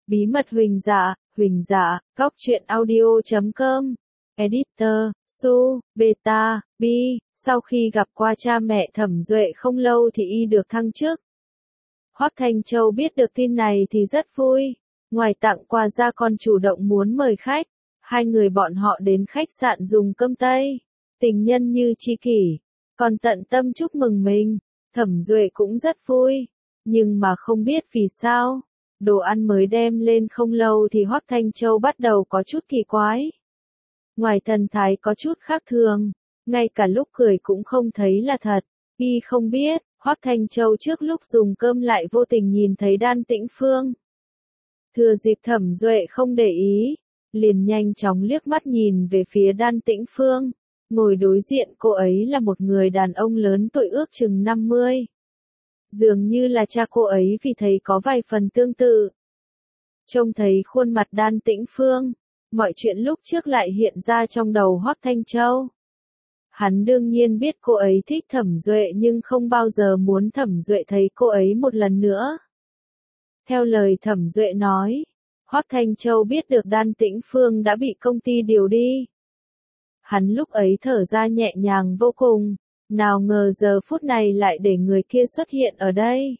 Bí mật Huỳnh Dạ, Góc truyện audio.com. Editor, Su, Beta, Bi, sau khi gặp qua cha mẹ Thẩm Duệ không lâu thì y được thăng chức. Hoắc Thanh Châu biết được tin này thì rất vui. Ngoài tặng quà ra còn chủ động muốn mời khách. Hai người bọn họ đến khách sạn dùng cơm Tây. Tình nhân như tri kỷ. Còn tận tâm chúc mừng mình. Thẩm Duệ cũng rất vui. Nhưng mà không biết vì sao. Đồ ăn mới đem lên không lâu thì Hoắc Thanh Châu bắt đầu có chút kỳ quái. Ngoài thần thái có chút khác thường. Ngay cả lúc cười cũng không thấy là thật. Y không biết, Hoắc Thanh Châu trước lúc dùng cơm lại vô tình nhìn thấy Đan Tĩnh Phương. Thừa dịp Thẩm Duệ không để ý, liền nhanh chóng liếc mắt nhìn về phía Đan Tĩnh Phương. Ngồi đối diện cô ấy là một người đàn ông lớn tuổi ước chừng 50. Dường như là cha cô ấy vì thấy có vài phần tương tự. Trông thấy khuôn mặt Đan Tĩnh Phương, mọi chuyện lúc trước lại hiện ra trong đầu Hoắc Thanh Châu. Hắn đương nhiên biết cô ấy thích Thẩm Duệ nhưng không bao giờ muốn Thẩm Duệ thấy cô ấy một lần nữa. Theo lời Thẩm Duệ nói, Hoắc Thanh Châu biết được Đan Tĩnh Phương đã bị công ty điều đi. Hắn lúc ấy thở ra nhẹ nhàng vô cùng, nào ngờ giờ phút này lại để người kia xuất hiện ở đây.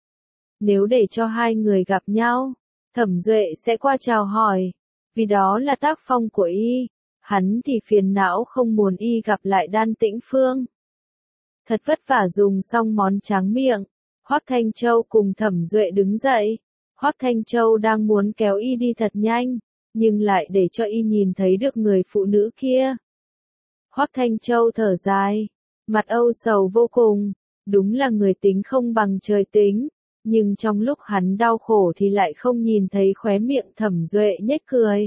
Nếu để cho hai người gặp nhau, Thẩm Duệ sẽ qua chào hỏi, vì đó là tác phong của y. Hắn thì phiền não không muốn y gặp lại Đan Tĩnh Phương. Thật vất vả dùng xong món tráng miệng, Hoắc Thanh Châu cùng Thẩm Duệ đứng dậy. Hoắc Thanh Châu đang muốn kéo y đi thật nhanh, nhưng lại để cho y nhìn thấy được người phụ nữ kia. Hoắc Thanh Châu thở dài, mặt âu sầu vô cùng, đúng là người tính không bằng trời tính, nhưng trong lúc hắn đau khổ thì lại không nhìn thấy khóe miệng Thẩm Duệ nhếch cười.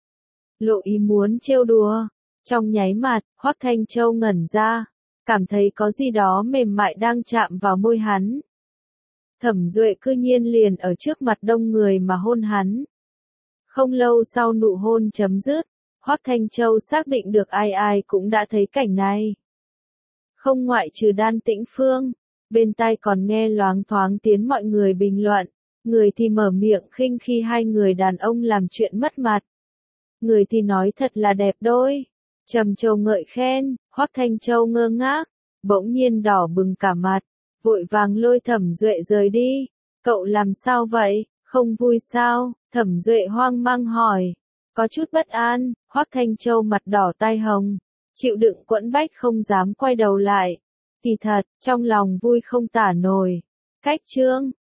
Lộ ý muốn trêu đùa, trong nháy mắt, Hoắc Thanh Châu ngẩn ra, cảm thấy có gì đó mềm mại đang chạm vào môi hắn. Thẩm Duệ cư nhiên liền ở trước mặt đông người mà hôn hắn. Không lâu sau nụ hôn chấm dứt, Hoắc Thanh Châu xác định được ai ai cũng đã thấy cảnh này. Không ngoại trừ Đan Tĩnh Phương, bên tai còn nghe loáng thoáng tiếng mọi người bình luận, người thì mở miệng khinh khi hai người đàn ông làm chuyện mất mặt. Người thì nói thật là đẹp đôi, trầm trồ ngợi khen. Hoắc Thanh Châu ngơ ngác, bỗng nhiên đỏ bừng cả mặt, vội vàng lôi Thẩm Duệ rời đi. Cậu làm sao vậy, không vui sao? Thẩm Duệ hoang mang hỏi. Có chút bất an. Hoắc Thanh Châu mặt đỏ tai hồng, chịu đựng quẫn bách không dám quay đầu lại. Kỳ thật, trong lòng vui không tả nổi. Cách chương